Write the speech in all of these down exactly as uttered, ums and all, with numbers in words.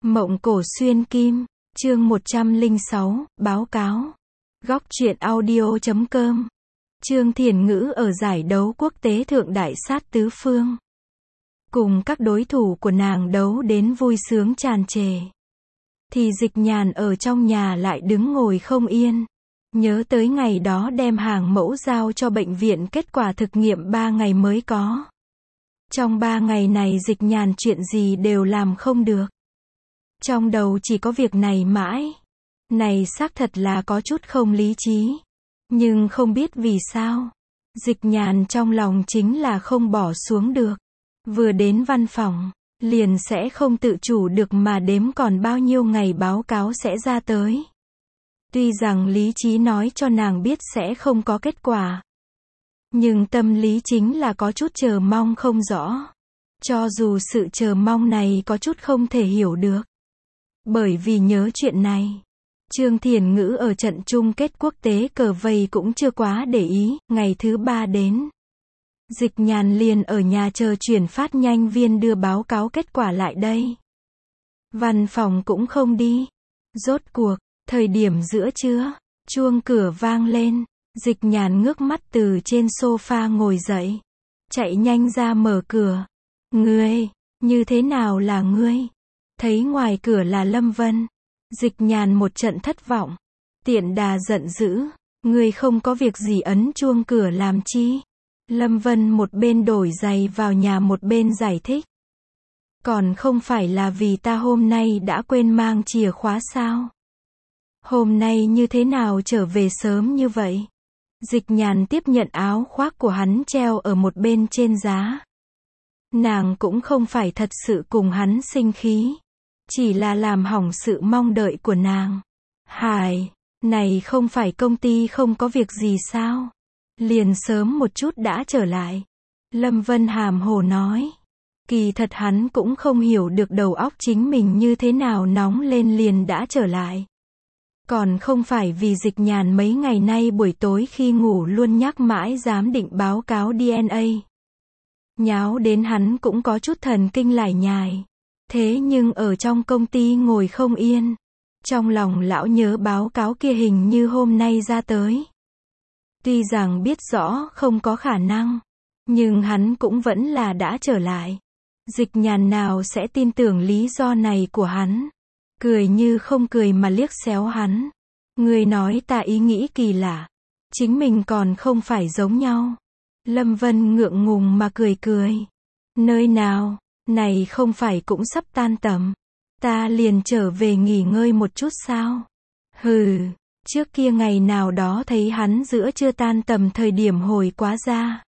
Mộng cổ xuyên kim, chương một trăm lẻ sáu, báo cáo. Góc truyện audio chấm com. Trương Thiền Ngữ ở giải đấu quốc tế thượng đại sát tứ phương. Cùng các đối thủ của nàng đấu đến vui sướng tràn trề. Thì Dịch Nhàn ở trong nhà lại đứng ngồi không yên. Nhớ tới ngày đó đem hàng mẫu giao cho bệnh viện, kết quả thực nghiệm ba ngày mới có. Trong ba ngày này Dịch Nhàn chuyện gì đều làm không được. Trong đầu chỉ có việc này mãi. Này xác thật là có chút không lý trí. Nhưng không biết vì sao. Dịch Nhàn trong lòng chính là không bỏ xuống được. Vừa đến văn phòng, liền sẽ không tự chủ được mà đếm còn bao nhiêu ngày báo cáo sẽ ra tới. Tuy rằng lý trí nói cho nàng biết sẽ không có kết quả. Nhưng tâm lý chính là có chút chờ mong không rõ. Cho dù sự chờ mong này có chút không thể hiểu được. Bởi vì nhớ chuyện này, Trương Thiền Ngữ ở trận chung kết quốc tế cờ vây cũng chưa quá để ý. Ngày thứ ba đến, Dịch Nhàn liền ở nhà chờ chuyển phát nhanh viên đưa báo cáo kết quả lại đây. Văn phòng cũng không đi. Rốt cuộc, thời điểm giữa trưa, chuông cửa vang lên. Dịch Nhàn ngước mắt từ trên sofa ngồi dậy, chạy nhanh ra mở cửa. Ngươi, như thế nào là ngươi? Thấy ngoài cửa là Lâm Vân. Dịch Nhàn một trận thất vọng. Tiện đà giận dữ. Ngươi không có việc gì ấn chuông cửa làm chi? Lâm Vân một bên đổi giày vào nhà một bên giải thích. Còn không phải là vì ta hôm nay đã quên mang chìa khóa sao? Hôm nay như thế nào trở về sớm như vậy? Dịch Nhàn tiếp nhận áo khoác của hắn treo ở một bên trên giá. Nàng cũng không phải thật sự cùng hắn sinh khí. Chỉ là làm hỏng sự mong đợi của nàng. Hải, này không phải công ty không có việc gì sao? Liền sớm một chút đã trở lại. Lâm Vân hàm hồ nói. Kỳ thật hắn cũng không hiểu được đầu óc chính mình như thế nào nóng lên liền đã trở lại. Còn không phải vì Dịch Nhàn mấy ngày nay buổi tối khi ngủ luôn nhắc mãi giám định báo cáo đê en a. Nháo đến hắn cũng có chút thần kinh lải nhải. Thế nhưng ở trong công ty ngồi không yên. Trong lòng lão nhớ báo cáo kia hình như hôm nay ra tới. Tuy rằng biết rõ không có khả năng, nhưng hắn cũng vẫn là đã trở lại. Dịch Nhàn nào sẽ tin tưởng lý do này của hắn. Cười như không cười mà liếc xéo hắn. Người nói ta ý nghĩ kỳ lạ. Chính mình còn không phải giống nhau. Lâm Vân ngượng ngùng mà cười cười. Nơi nào? Này không phải cũng sắp tan tầm. Ta liền trở về nghỉ ngơi một chút sao? Hừ, trước kia ngày nào đó thấy hắn giữa trưa tan tầm thời điểm hồi quá ra.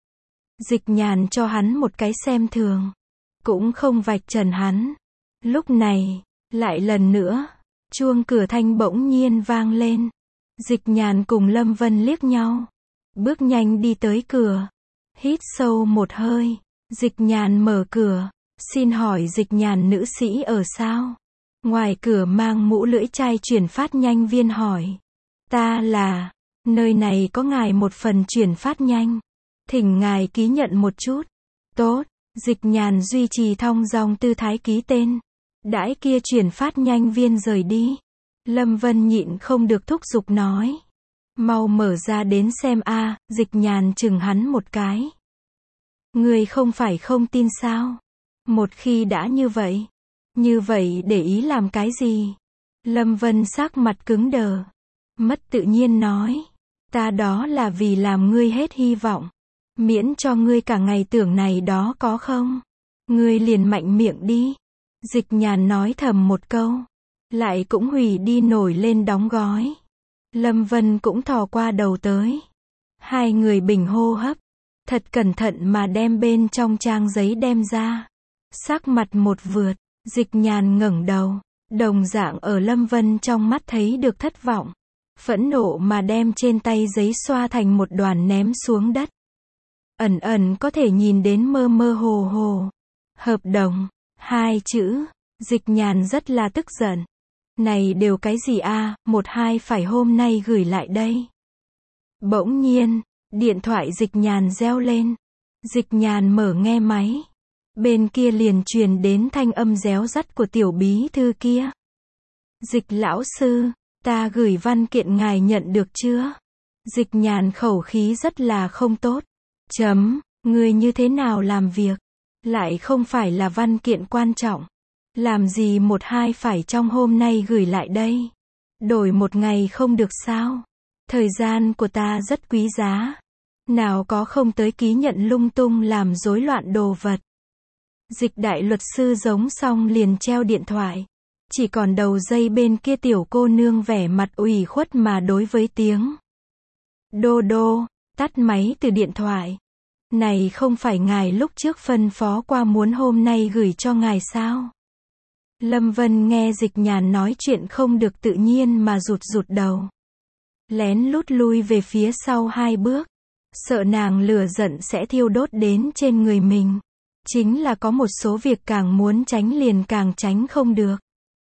Dịch Nhàn cho hắn một cái xem thường. Cũng không vạch trần hắn. Lúc này, lại lần nữa, chuông cửa thanh bỗng nhiên vang lên. Dịch Nhàn cùng Lâm Vân liếc nhau. Bước nhanh đi tới cửa. Hít sâu một hơi. Dịch Nhàn mở cửa. Xin hỏi Dịch Nhàn nữ sĩ ở sao? Ngoài cửa mang mũ lưỡi chai chuyển phát nhanh viên hỏi. Ta là, nơi này có ngài một phần chuyển phát nhanh. Thỉnh ngài ký nhận một chút. Tốt, Dịch Nhàn duy trì thong dong tư thái ký tên. Đãi kia chuyển phát nhanh viên rời đi. Lâm Vân nhịn không được thúc giục nói. Mau mở ra đến xem a. À, Dịch Nhàn chừng hắn một cái. Người không phải không tin sao? Một khi đã như vậy, như vậy để ý làm cái gì? Lâm Vân sắc mặt cứng đờ, mất tự nhiên nói, ta đó là vì làm ngươi hết hy vọng, miễn cho ngươi cả ngày tưởng này đó có không? Ngươi liền mạnh miệng đi. Dịch Nhàn nói thầm một câu, lại cũng hủy đi nổi lên đóng gói. Lâm Vân cũng thò qua đầu tới. Hai người bình hô hấp, thật cẩn thận mà đem bên trong trang giấy đem ra. Sắc mặt một vượt, Dịch Nhàn ngẩng đầu, đồng dạng ở Lâm Vân trong mắt thấy được thất vọng. Phẫn nộ mà đem trên tay giấy xoa thành một đoàn ném xuống đất. Ẩn ẩn có thể nhìn đến mơ mơ hồ hồ. Hợp đồng, hai chữ. Dịch Nhàn rất là tức giận. Này đều cái gì a? À, một hai phải hôm nay gửi lại đây. Bỗng nhiên, điện thoại Dịch Nhàn reo lên. Dịch Nhàn mở nghe máy. Bên kia liền truyền đến thanh âm réo rắt của tiểu bí thư kia. Dịch lão sư, ta gửi văn kiện ngài nhận được chưa? Dịch Nhàn khẩu khí rất là không tốt. Chấm, người như thế nào làm việc? Lại không phải là văn kiện quan trọng. Làm gì một hai phải trong hôm nay gửi lại đây? Đổi một ngày không được sao? Thời gian của ta rất quý giá. Nào có không tới ký nhận lung tung làm rối loạn đồ vật. Dịch đại luật sư giống xong liền treo điện thoại. Chỉ còn đầu dây bên kia tiểu cô nương vẻ mặt ủy khuất mà đối với tiếng. Đô đô, tắt máy từ điện thoại. Này không phải ngài lúc trước phân phó qua muốn hôm nay gửi cho ngài sao? Lâm Vân nghe Dịch Nhàn nói chuyện không được tự nhiên mà rụt rụt đầu. Lén lút lui về phía sau hai bước. Sợ nàng lửa giận sẽ thiêu đốt đến trên người mình. Chính là có một số việc càng muốn tránh liền càng tránh không được.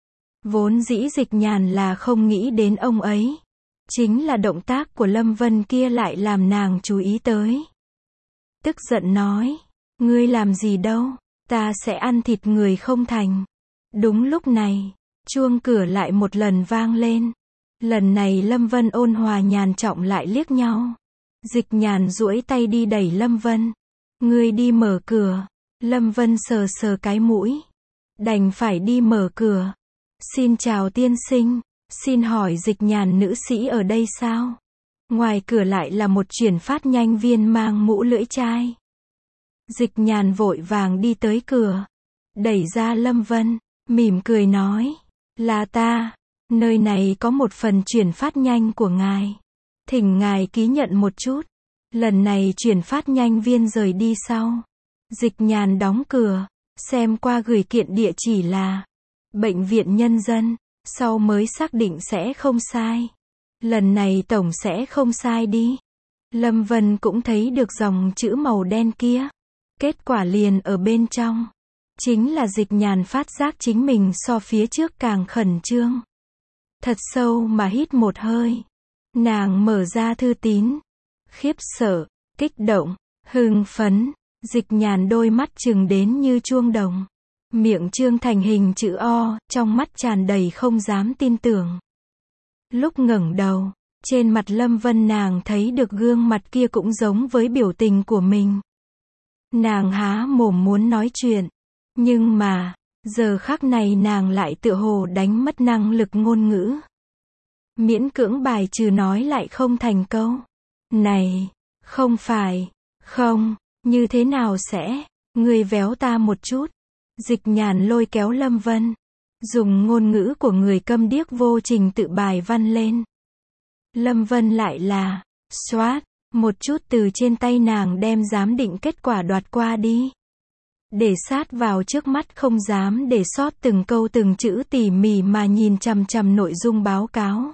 Vốn dĩ Dịch Nhàn là không nghĩ đến ông ấy. Chính là động tác của Lâm Vân kia lại làm nàng chú ý tới. Tức giận nói, ngươi làm gì đâu, ta sẽ ăn thịt người không thành. Đúng lúc này, chuông cửa lại một lần vang lên. Lần này Lâm Vân ôn hòa nhàn trọng lại liếc nhau. Dịch Nhàn duỗi tay đi đẩy Lâm Vân. Ngươi đi mở cửa. Lâm Vân sờ sờ cái mũi. Đành phải đi mở cửa. Xin chào tiên sinh. Xin hỏi Dịch Nhàn nữ sĩ ở đây sao? Ngoài cửa lại là một chuyển phát nhanh viên mang mũ lưỡi chai. Dịch Nhàn vội vàng đi tới cửa. Đẩy ra Lâm Vân. Mỉm cười nói. Là ta. Nơi này có một phần chuyển phát nhanh của ngài. Thỉnh ngài ký nhận một chút. Lần này chuyển phát nhanh viên rời đi sau. Dịch Nhàn đóng cửa. Xem qua gửi kiện địa chỉ là Bệnh viện Nhân dân. Sau mới xác định sẽ không sai. Lần này tổng sẽ không sai đi. Lâm Vân cũng thấy được dòng chữ màu đen kia. Kết quả liền ở bên trong. Chính là Dịch Nhàn phát giác chính mình so phía trước càng khẩn trương. Thật sâu mà hít một hơi. Nàng mở ra thư tín. Khiếp sợ, kích động, hưng phấn. Dịch Nhàn đôi mắt trừng đến như chuông đồng. Miệng trương thành hình chữ O, trong mắt tràn đầy không dám tin tưởng. Lúc ngẩng đầu, trên mặt Lâm Vân nàng thấy được gương mặt kia cũng giống với biểu tình của mình. Nàng há mồm muốn nói chuyện. Nhưng mà, giờ khắc này nàng lại tựa hồ đánh mất năng lực ngôn ngữ. Miễn cưỡng bài trừ nói lại không thành câu. Này, không phải, không, như thế nào sẽ, người véo ta một chút. Dịch Nhàn lôi kéo Lâm Vân. Dùng ngôn ngữ của người câm điếc vô trình tự bài văn lên. Lâm Vân lại là, xoát, một chút từ trên tay nàng đem giám định kết quả đoạt qua đi. Để sát vào trước mắt không dám để sót từng câu từng chữ tỉ mỉ mà nhìn chằm chằm nội dung báo cáo.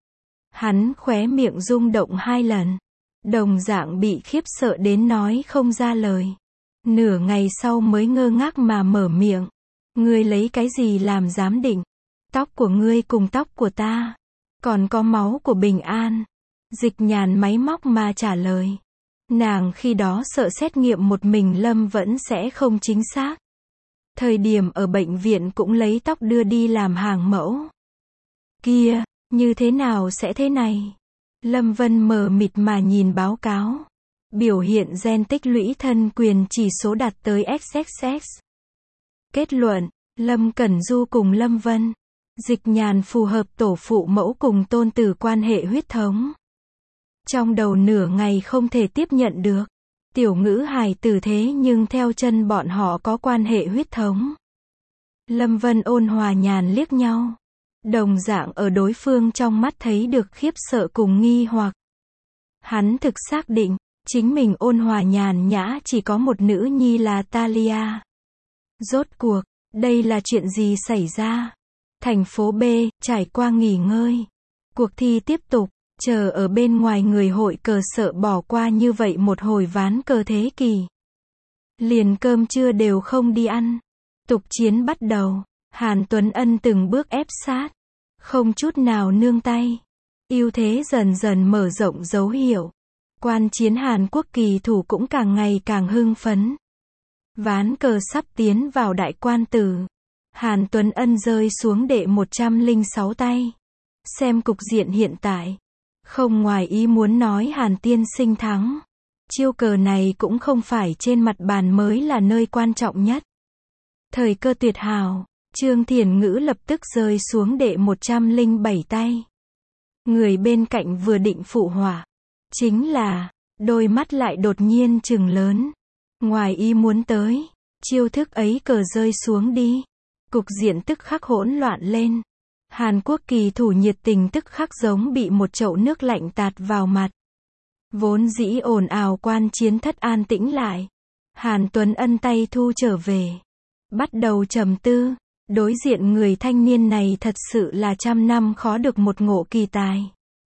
Hắn khóe miệng rung động hai lần. Đồng dạng bị khiếp sợ đến nói không ra lời. Nửa ngày sau mới ngơ ngác mà mở miệng. Ngươi lấy cái gì làm giám định? Tóc của ngươi cùng tóc của ta. Còn có máu của Bình An. Dịch Nhàn máy móc mà trả lời. Nàng khi đó sợ xét nghiệm một mình Lâm vẫn sẽ không chính xác. Thời điểm ở bệnh viện cũng lấy tóc đưa đi làm hàng mẫu. Kia, như thế nào sẽ thế này? Lâm Vân mờ mịt mà nhìn báo cáo. Biểu hiện gen tích lũy thân quyền chỉ số đạt tới ích ích ích. Kết luận, Lâm Cẩn Du cùng Lâm Vân. Dịch Nhàn phù hợp tổ phụ mẫu cùng tôn tử quan hệ huyết thống. Trong đầu nửa ngày không thể tiếp nhận được. Tiểu ngữ hài tử thế nhưng theo chân bọn họ có quan hệ huyết thống. Lâm Vân ôn hòa nhàn liếc nhau. Đồng dạng ở đối phương trong mắt thấy được khiếp sợ cùng nghi hoặc. Hắn thực xác định, chính mình ôn hòa nhàn nhã chỉ có một nữ nhi là Talia. Rốt cuộc, đây là chuyện gì xảy ra? Thành phố B, trải qua nghỉ ngơi. Cuộc thi tiếp tục, chờ ở bên ngoài người hội cờ sợ bỏ qua như vậy một hồi ván cờ thế kỷ. Liền cơm trưa đều không đi ăn. Tục chiến bắt đầu, Hàn Tuấn Ân từng bước ép sát. Không chút nào nương tay. Ưu thế dần dần mở rộng dấu hiệu. Quan chiến Hàn Quốc kỳ thủ cũng càng ngày càng hưng phấn. Ván cờ sắp tiến vào đại quan tử. Hàn Tuấn Ân rơi xuống đệ một trăm lẻ sáu tay. Xem cục diện hiện tại. Không ngoài ý muốn nói Hàn tiên sinh thắng. Chiêu cờ này cũng không phải trên mặt bàn mới là nơi quan trọng nhất. Thời cơ tuyệt hảo, Trương Thiền Ngữ lập tức rơi xuống đệ một trăm lẻ bảy tay. Người bên cạnh vừa định phụ họa. Chính là, đôi mắt lại đột nhiên trừng lớn. Ngoài ý muốn tới, chiêu thức ấy cờ rơi xuống đi. Cục diện tức khắc hỗn loạn lên. Hàn Quốc kỳ thủ nhiệt tình tức khắc giống bị một chậu nước lạnh tạt vào mặt. Vốn dĩ ồn ào quan chiến thất an tĩnh lại. Hàn Tuấn Ân tay thu trở về. Bắt đầu trầm tư. Đối diện người thanh niên này thật sự là trăm năm khó được một ngộ kỳ tài.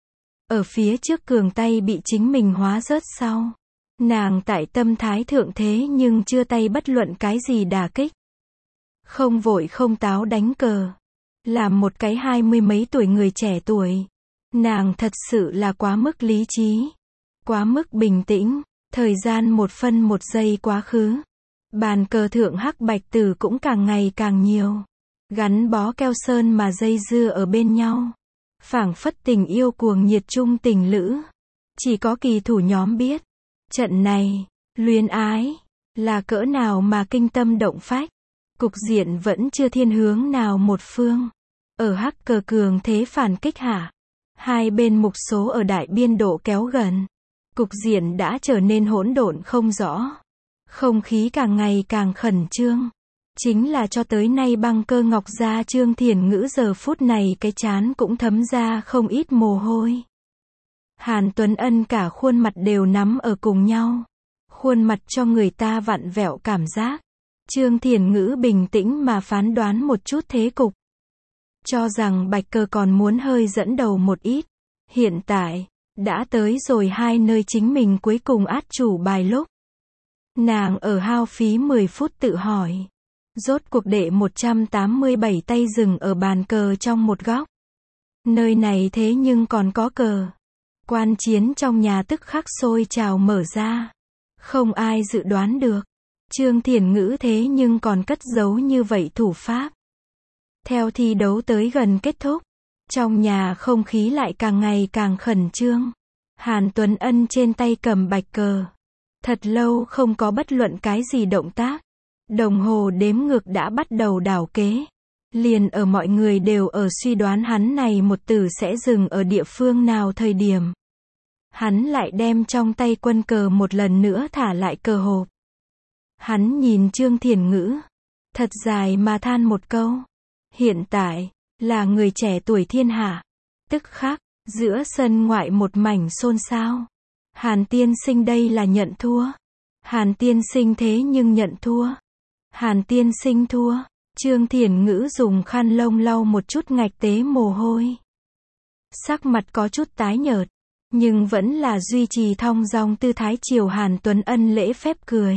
Ở phía trước cường tay bị chính mình hóa rớt sau. Nàng tại tâm thái thượng thế nhưng chưa tay bất luận cái gì đả kích. Không vội không táo đánh cờ. Làm một cái hai mươi mấy tuổi người trẻ tuổi. Nàng thật sự là quá mức lý trí. Quá mức bình tĩnh. Thời gian một phân một giây quá khứ. Bàn cờ thượng hắc bạch tử cũng càng ngày càng nhiều. Gắn bó keo sơn mà dây dưa ở bên nhau. Phảng phất tình yêu cuồng nhiệt chung tình lữ. Chỉ có kỳ thủ nhóm biết. Trận này, luyến ái, là cỡ nào mà kinh tâm động phách. Cục diện vẫn chưa thiên hướng nào một phương. Ở hắc cờ cường thế phản kích hạ. Hai bên mục số ở đại biên độ kéo gần. Cục diện đã trở nên hỗn độn không rõ. Không khí càng ngày càng khẩn trương. Chính là cho tới nay băng cơ ngọc gia Trương Thiền Ngữ giờ phút này cái chán cũng thấm ra không ít mồ hôi. Hàn Tuấn Ân cả khuôn mặt đều nắm ở cùng nhau. Khuôn mặt cho người ta vặn vẹo cảm giác. Trương Thiền Ngữ bình tĩnh mà phán đoán một chút thế cục. Cho rằng bạch cờ còn muốn hơi dẫn đầu một ít. Hiện tại, đã tới rồi hai nơi chính mình cuối cùng át chủ bài lúc. Nàng ở hao phí mười phút tự hỏi. Rốt cuộc đệ một trăm tám mươi bảy tay dừng ở bàn cờ trong một góc. Nơi này thế nhưng còn có cờ. Quan chiến trong nhà tức khắc sôi trào mở ra. Không ai dự đoán được. Trương Thiền Ngữ thế nhưng còn cất giấu như vậy thủ pháp. Theo thi đấu tới gần kết thúc. Trong nhà không khí lại càng ngày càng khẩn trương. Hàn Tuấn Ân trên tay cầm bạch cờ. Thật lâu không có bất luận cái gì động tác. Đồng hồ đếm ngược đã bắt đầu đảo kế. Liền ở mọi người đều ở suy đoán hắn này một tử sẽ dừng ở địa phương nào thời điểm. Hắn lại đem trong tay quân cờ một lần nữa thả lại cờ hộp. Hắn nhìn Trương Thiền Ngữ. Thật dài mà than một câu. Hiện tại, là người trẻ tuổi thiên hạ. Tức khắc, giữa sân ngoại một mảnh xôn xao. Hàn tiên sinh đây là nhận thua. Hàn tiên sinh thế nhưng nhận thua. Hàn tiên sinh thua. Trương Thiền Ngữ dùng khăn lông lau một chút ngạch tế mồ hôi. Sắc mặt có chút tái nhợt. Nhưng vẫn là duy trì thong dong tư thái chiều Hàn Tuấn Ân lễ phép cười.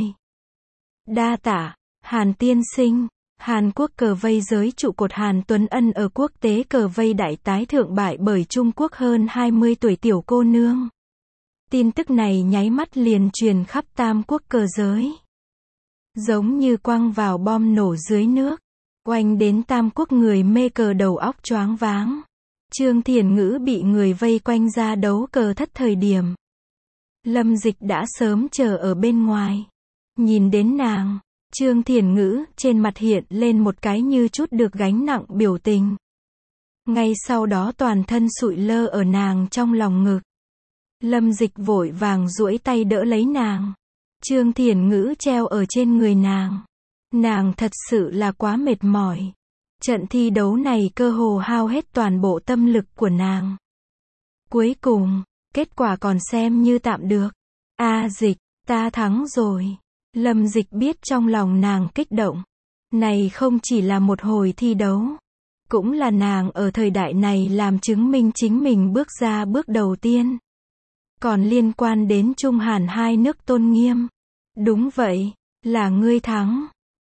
Đa tạ, Hàn tiên sinh. Hàn Quốc cờ vây giới trụ cột Hàn Tuấn Ân ở quốc tế cờ vây đại tái thượng bại bởi Trung Quốc hơn hai mươi tuổi tiểu cô nương. Tin tức này nháy mắt liền truyền khắp tam quốc cờ giới. Giống như quăng vào bom nổ dưới nước. Oanh đến tam quốc người mê cờ đầu óc choáng váng. Trương Thiền Ngữ bị người vây quanh ra đấu cờ thất thời điểm. Lâm Dịch đã sớm chờ ở bên ngoài. Nhìn đến nàng, Trương Thiền Ngữ trên mặt hiện lên một cái như chút được gánh nặng biểu tình. Ngay sau đó toàn thân sụi lơ ở nàng trong lòng ngực. Lâm Dịch vội vàng duỗi tay đỡ lấy nàng. Trương Thiền Ngữ treo ở trên người nàng. Nàng thật sự là quá mệt mỏi. Trận thi đấu này cơ hồ hao hết toàn bộ tâm lực của nàng. Cuối cùng, kết quả còn xem như tạm được. A Dịch, ta thắng rồi. Lâm Dịch biết trong lòng nàng kích động. Này không chỉ là một hồi thi đấu. Cũng là nàng ở thời đại này làm chứng minh chính mình bước ra bước đầu tiên. Còn liên quan đến Trung Hàn hai nước tôn nghiêm. Đúng vậy, là ngươi thắng.